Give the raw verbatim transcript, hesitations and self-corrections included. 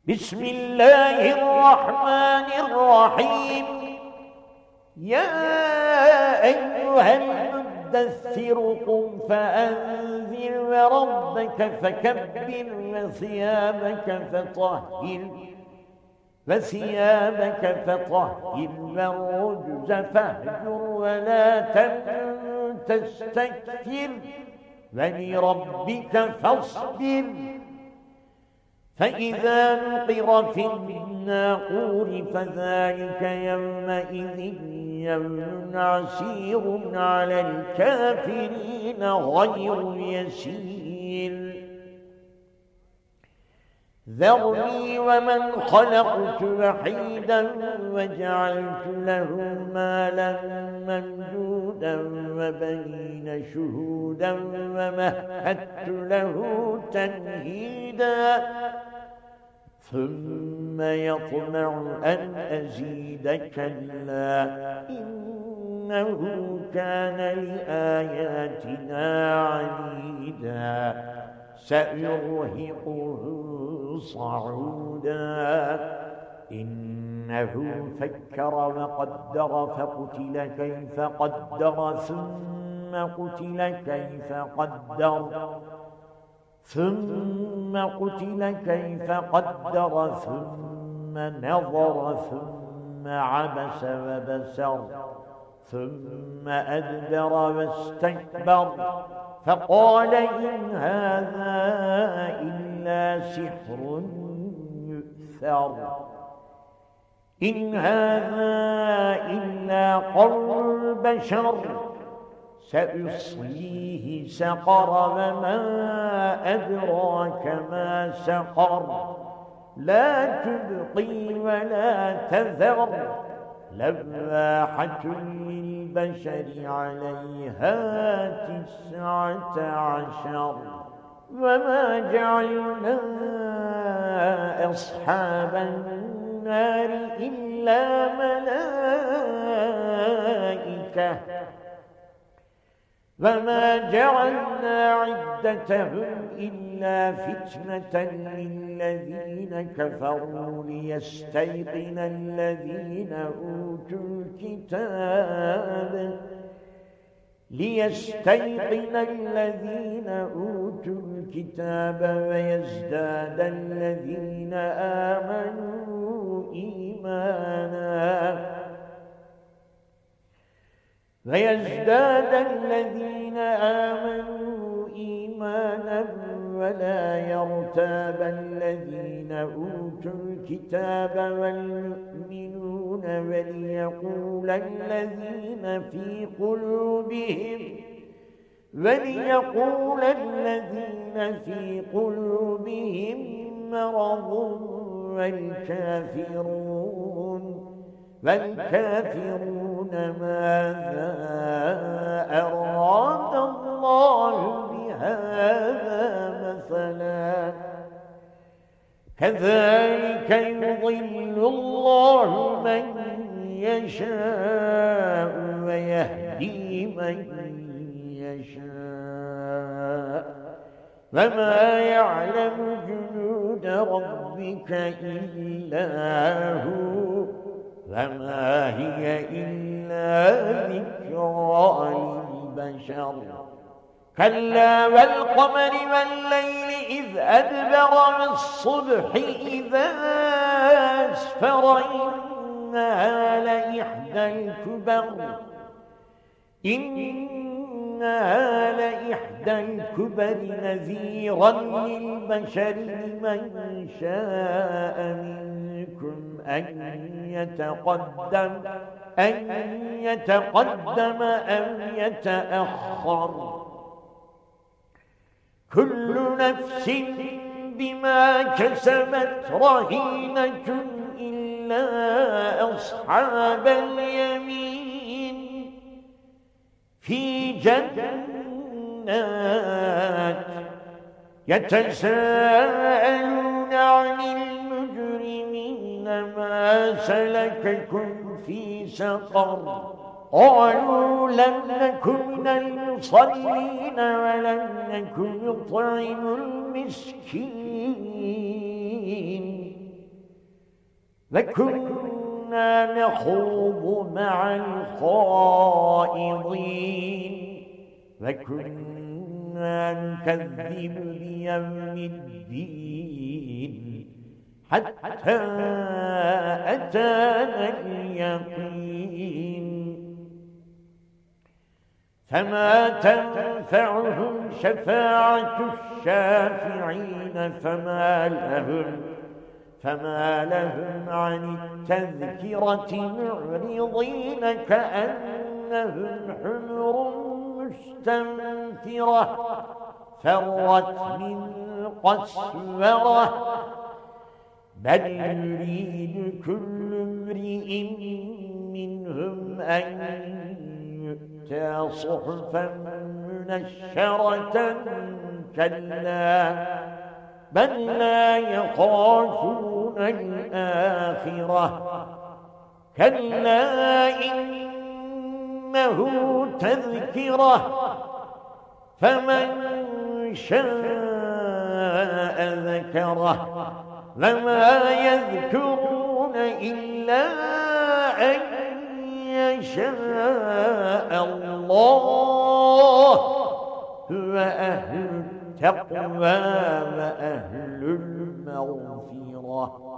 بسم الله الرحمن الرحيم. يا أيها المدثر قم فأنذر وربك فكبر وثيابك فطهر وثيابك فطهر والرجز فاهجر ولا تمنن تستكثر ولربك فاصبر. فإذا نقر في الناقور فذلك يومئذ يوم عسير على الكافرين غير يسير. ذرني ومن خلقت وحيدا وجعلت له مالا ممدودا وبنين شهودا ومهدت له تمهيدا ثم يطمع أن أزيد كلا إنه كان لآياتنا عنيدا سأرهقه صعودا إنه فكر وقدر فقتل كيف قدر ثم قتل كيف قدر ثم قتل كيف قدر ثم نظر ثم عبس وبسر ثم أدبر واستكبر فقال إن هذا إلا سحر يؤثر إن هذا إلا قول البشر سأصليه سقر وما أدراك ما سقر لا تبقي ولا تذر لواحة للبشر عليها تسعة عشر. وما جعلنا أصحاب النار إلا ملائكة وما جعلنا عدتهم إلا فتنة للذين كفروا ليستيقن الذين أوتوا الكتاب ليستيقن الذين أوتوا الكتاب ويزداد الذين آمنوا إيمانا ويزداد الذين آمنوا إيمانا ولا يرتاب الذين أوتوا الكتاب والمؤمنون وليقول الذين في قلوبهم وليقول الذين في قلوبهم مرض والكافرون والكافرون ماذا أراد الله بهذا مثلا كذلك يضل الله من يشاء ويهدي من يشاء وما يعلم جنود ربك إلا هو وما هي إلا ذكرى للبشر. كلا والقمر والليل إذ أدبر والصبح إذا أسفر إنها لإحدى الكبر إنها لإحدى الكبر نذيرا للبشر لمن شاء منكم أن يتقدم أن يتقدم أو يتأخر كل نفس بما كسبت رهينة إلا أصحاب اليمين في جنات يتساءلون عن المجرمين ما سلككم في سقر قالوا لم نك من المصلين ولم نك نطعم المسكين وكنا نخوض مع الخائضين وكنا نكذب بيوم الدين حتى أتانا اليقين فما تنفعهم شفاعة الشافعين فما لهم فما لهم عن التذكرة معرضين كأنهم حمر مستنفرة فرت من قسورة بل يريد كل امرئ منهم أن يؤتى صحفا منشرة كلا بل لا يخافون الآخرة كلا إنه تذكرة فمن شاء ذكره وما يذكرون إلا أن يشاء الله هو أهل التقوى وأهل المغفرة.